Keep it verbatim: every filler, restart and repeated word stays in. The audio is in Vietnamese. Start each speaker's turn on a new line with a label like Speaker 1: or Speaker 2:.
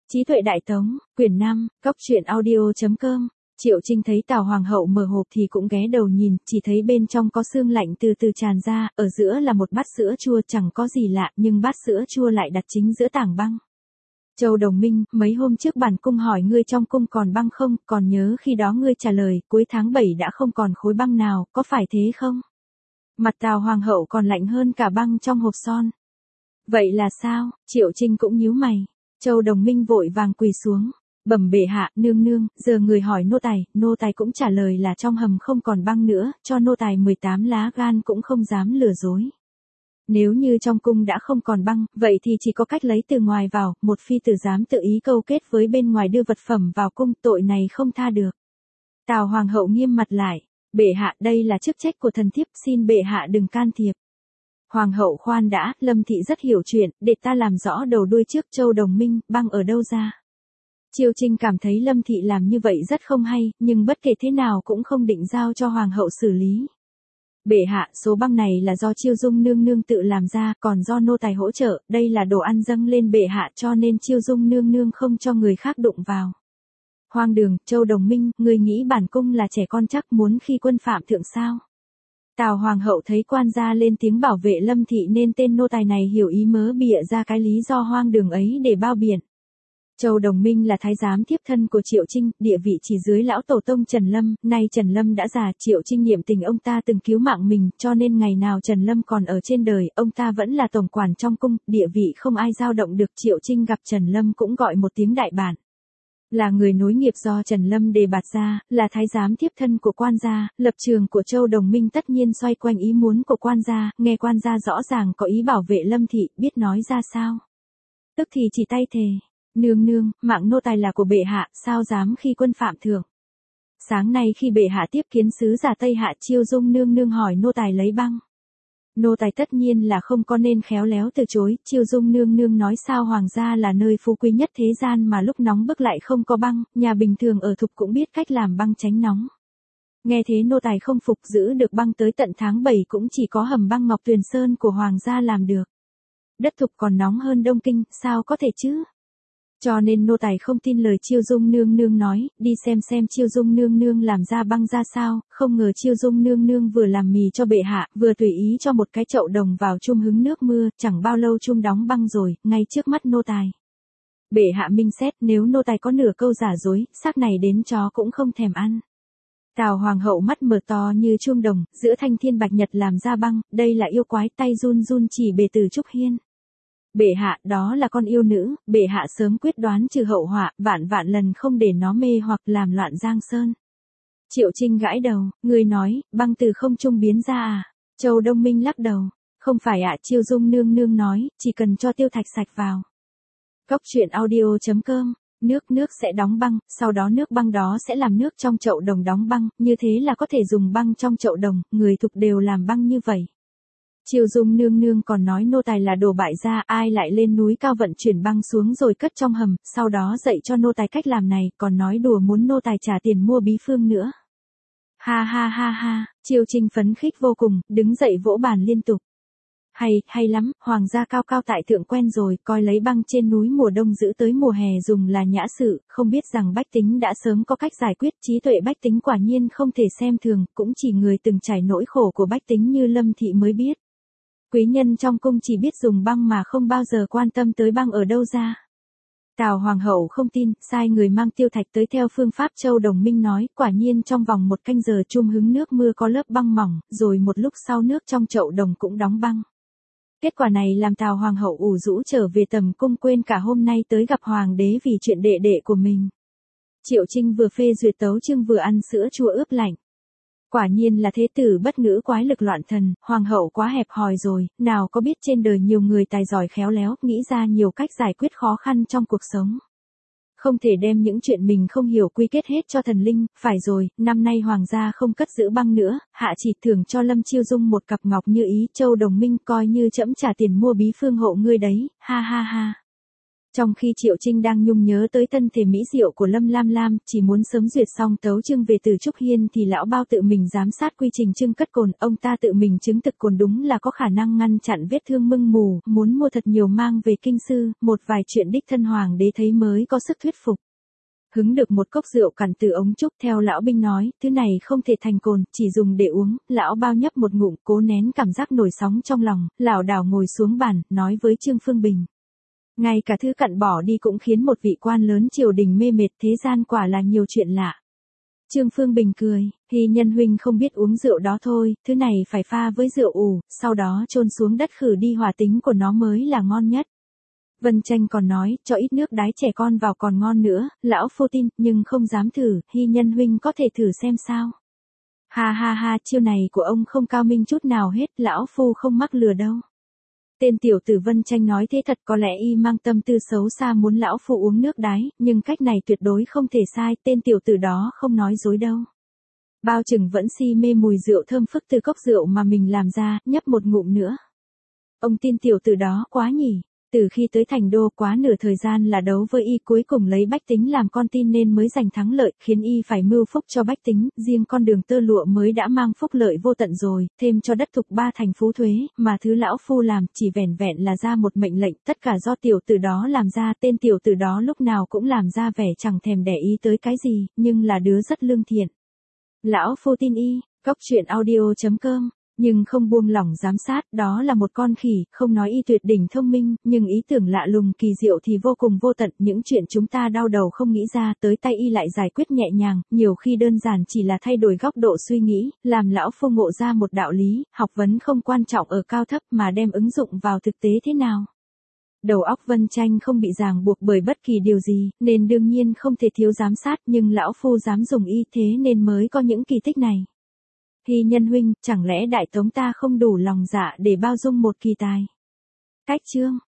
Speaker 1: Trí tuệ đại tống, quyển năm, cốc truyện audio.com. Triệu Trinh thấy Tào Hoàng hậu mở hộp thì cũng ghé đầu nhìn, chỉ thấy bên trong có sương lạnh từ từ tràn ra, ở giữa là một bát sữa chua chẳng có gì lạ, nhưng bát sữa chua lại đặt chính giữa tảng băng. Châu Đồng Minh, mấy hôm trước bản cung hỏi ngươi trong cung còn băng không, còn nhớ khi đó ngươi trả lời, cuối tháng bảy đã không còn khối băng nào, có phải thế không? Mặt Tào Hoàng hậu còn lạnh hơn cả băng trong hộp son. Vậy là sao? Triệu Trinh cũng nhíu mày. Châu Đồng Minh vội vàng quỳ xuống, bẩm bệ hạ, nương nương, giờ người hỏi nô tài, nô tài cũng trả lời là trong hầm không còn băng nữa, cho nô tài mười tám lá gan cũng không dám lừa dối. Nếu như trong cung đã không còn băng, vậy thì chỉ có cách lấy từ ngoài vào, một phi tử dám tự ý câu kết với bên ngoài đưa vật phẩm vào cung, tội này không tha được. Tào Hoàng hậu nghiêm mặt lại, bệ hạ, đây là chức trách của thần thiếp, xin bệ hạ đừng can thiệp. Hoàng hậu khoan đã, Lâm thị rất hiểu chuyện, để ta làm rõ đầu đuôi trước. Châu Đồng Minh, băng ở đâu ra? Triều Trinh cảm thấy Lâm thị làm như vậy rất không hay, nhưng bất kể thế nào cũng không định giao cho Hoàng hậu xử lý. Bệ hạ, số băng này là do Chiêu Dung nương nương tự làm ra, còn do nô tài hỗ trợ, đây là đồ ăn dâng lên bệ hạ cho nên Chiêu Dung nương nương không cho người khác đụng vào. Hoang đường, Châu Đồng Minh, người nghĩ bản cung là trẻ con chắc muốn khi quân phạm thượng sao? Tào Hoàng hậu thấy quan gia lên tiếng bảo vệ Lâm thị nên tên nô tài này hiểu ý mớ bịa ra cái lý do hoang đường ấy để bao biện. Châu Đồng Minh là thái giám tiếp thân của Triệu Trinh, địa vị chỉ dưới lão tổ tông Trần Lâm, nay Trần Lâm đã già, Triệu Trinh niệm tình ông ta từng cứu mạng mình, cho nên ngày nào Trần Lâm còn ở trên đời, ông ta vẫn là tổng quản trong cung, địa vị không ai dao động được. Triệu Trinh gặp Trần Lâm cũng gọi một tiếng đại bản. Là người nối nghiệp do Trần Lâm đề bạt ra, là thái giám tiếp thân của quan gia, lập trường của Châu Đồng Minh tất nhiên xoay quanh ý muốn của quan gia, nghe quan gia rõ ràng có ý bảo vệ Lâm thị, biết nói ra sao. Tức thì chỉ tay thề, nương nương, mạng nô tài là của bệ hạ, sao dám khi quân phạm thượng. Sáng nay khi bệ hạ tiếp kiến sứ giả Tây Hạ, Chiêu Dung nương nương hỏi nô tài lấy băng. Nô tài tất nhiên là không có nên khéo léo từ chối. Chiêu Dung nương nương nói sao hoàng gia là nơi phú quý nhất thế gian mà lúc nóng bức lại không có băng, nhà bình thường ở Thục cũng biết cách làm băng tránh nóng. Nghe thế nô tài không phục, giữ được băng tới tận tháng bảy cũng chỉ có hầm băng Ngọc Tuyền Sơn của hoàng gia làm được. Đất Thục còn nóng hơn Đông Kinh, sao có thể chứ? Cho nên nô tài không tin lời Chiêu Dung nương nương nói, đi xem xem Chiêu Dung nương nương làm ra băng ra sao. Không ngờ Chiêu Dung nương nương vừa làm mì cho bệ hạ, vừa tùy ý cho một cái chậu đồng vào chum hứng nước mưa, chẳng bao lâu chum đóng băng rồi, ngay trước mắt nô tài. Bệ hạ minh xét, nếu nô tài có nửa câu giả dối, xác này đến chó cũng không thèm ăn. Tào Hoàng hậu mắt mở to như chuông đồng, giữa thanh thiên bạch nhật làm ra băng, đây là yêu quái, tay run run chỉ bề từ Trúc Hiên. Bệ hạ, đó là con yêu nữ, bệ hạ sớm quyết đoán trừ hậu họa, vạn vạn lần không để nó mê hoặc làm loạn Giang Sơn. Triệu Trinh gãi đầu, người nói, băng từ không trung biến ra à? Châu Đông Minh lắc đầu, không phải ạ. Chiêu Dung nương nương nói, chỉ cần cho tiêu thạch sạch vào. Cốc truyện audio.com, nước nước sẽ đóng băng, sau đó nước băng đó sẽ làm nước trong chậu đồng đóng băng, như thế là có thể dùng băng trong chậu đồng, người Thục đều làm băng như vậy. Chiêu Dung nương nương còn nói nô tài là đồ bại gia, ai lại lên núi cao vận chuyển băng xuống rồi cất trong hầm, sau đó dạy cho nô tài cách làm này, còn nói đùa muốn nô tài trả tiền mua bí phương nữa. Ha ha ha ha, Triều Trinh phấn khích vô cùng, đứng dậy vỗ bàn liên tục. Hay, hay lắm, hoàng gia cao cao tại thượng quen rồi, coi lấy băng trên núi mùa đông giữ tới mùa hè dùng là nhã sự, không biết rằng bách tính đã sớm có cách giải quyết. Trí tuệ bách tính quả nhiên không thể xem thường, cũng chỉ người từng trải nỗi khổ của bách tính như Lâm thị mới biết. Quý nhân trong cung chỉ biết dùng băng mà không bao giờ quan tâm tới băng ở đâu ra. Tào Hoàng hậu không tin, sai người mang tiêu thạch tới theo phương pháp Châu Đồng Minh nói, quả nhiên trong vòng một canh giờ chum hứng nước mưa có lớp băng mỏng, rồi một lúc sau nước trong chậu đồng cũng đóng băng. Kết quả này làm Tào Hoàng hậu ủ rũ trở về tầm cung, quên cả hôm nay tới gặp hoàng đế vì chuyện đệ đệ của mình. Triệu Trinh vừa phê duyệt tấu chương vừa ăn sữa chua ướp lạnh. Quả nhiên là thế tử bất ngữ quái lực loạn thần, hoàng hậu quá hẹp hòi rồi, nào có biết trên đời nhiều người tài giỏi khéo léo, nghĩ ra nhiều cách giải quyết khó khăn trong cuộc sống. Không thể đem những chuyện mình không hiểu quy kết hết cho thần linh, phải rồi, năm nay hoàng gia không cất giữ băng nữa, hạ chỉ thưởng cho Lâm Chiêu Dung một cặp ngọc như ý. Châu Đồng Minh, coi như trẫm trả tiền mua bí phương hộ ngươi đấy, ha ha ha. Trong khi Triệu Trinh đang nhung nhớ tới thân thể mỹ diệu của Lâm Lam Lam, chỉ muốn sớm duyệt xong tấu chương về từ Trúc Hiên thì lão bao tự mình giám sát quy trình trưng cất cồn, ông ta tự mình chứng thực cồn đúng là có khả năng ngăn chặn vết thương mưng mù, muốn mua thật nhiều mang về kinh sư, một vài chuyện đích thân hoàng đế thấy mới có sức thuyết phục. Hứng được một cốc rượu cằn từ ống trúc, theo lão binh nói, thứ này không thể thành cồn, chỉ dùng để uống, lão bao nhấp một ngụm, cố nén cảm giác nổi sóng trong lòng, lảo đảo ngồi xuống bàn, nói với Trương Phương Bình. Ngay cả thứ cặn bỏ đi cũng khiến một vị quan lớn triều đình mê mệt, thế gian quả là nhiều chuyện lạ. Trương Phương Bình cười, Hy Nhân huynh không biết uống rượu đó thôi, thứ này phải pha với rượu ủ, sau đó chôn xuống đất khử đi hỏa tính của nó mới là ngon nhất. Vân Tranh còn nói, cho ít nước đái trẻ con vào còn ngon nữa, lão phu tin, nhưng không dám thử, Hy Nhân huynh có thể thử xem sao. Ha ha ha, chiêu này của ông không cao minh chút nào hết, lão phu không mắc lừa đâu. Tên tiểu tử Vân Tranh nói thế thật, có lẽ y mang tâm tư xấu xa muốn lão phu uống nước đái, nhưng cách này tuyệt đối không thể sai, tên tiểu tử đó không nói dối đâu. Bao chừng vẫn si mê mùi rượu thơm phức từ cốc rượu mà mình làm ra, nhấp một ngụm nữa. Ông tin tiểu tử đó quá nhỉ. Từ khi tới thành đô quá nửa thời gian là đấu với y, cuối cùng lấy bách tính làm con tin nên mới giành thắng lợi, khiến y phải mưu phúc cho bách tính, riêng con đường tơ lụa mới đã mang phúc lợi vô tận rồi, thêm cho đất thục ba thành phú thuế, mà thứ lão phu làm chỉ vẻn vẹn là ra một mệnh lệnh, tất cả do tiểu tử đó làm ra, tên tiểu tử đó lúc nào cũng làm ra vẻ chẳng thèm để ý tới cái gì, nhưng là đứa rất lương thiện. Lão phu tin y, cóc truyện audio chấm com. Nhưng không buông lỏng giám sát, đó là một con khỉ, không nói y tuyệt đỉnh thông minh, nhưng ý tưởng lạ lùng kỳ diệu thì vô cùng vô tận, những chuyện chúng ta đau đầu không nghĩ ra, tới tay y lại giải quyết nhẹ nhàng, nhiều khi đơn giản chỉ là thay đổi góc độ suy nghĩ, làm lão phu ngộ ra một đạo lý, học vấn không quan trọng ở cao thấp mà đem ứng dụng vào thực tế thế nào. Đầu óc Vân Tranh không bị ràng buộc bởi bất kỳ điều gì, nên đương nhiên không thể thiếu giám sát, nhưng lão phu dám dùng y thế nên mới có những kỳ tích này. Hy Nhân huynh, chẳng lẽ đại tống ta không đủ lòng dạ để bao dung một kỳ tài? Cách chương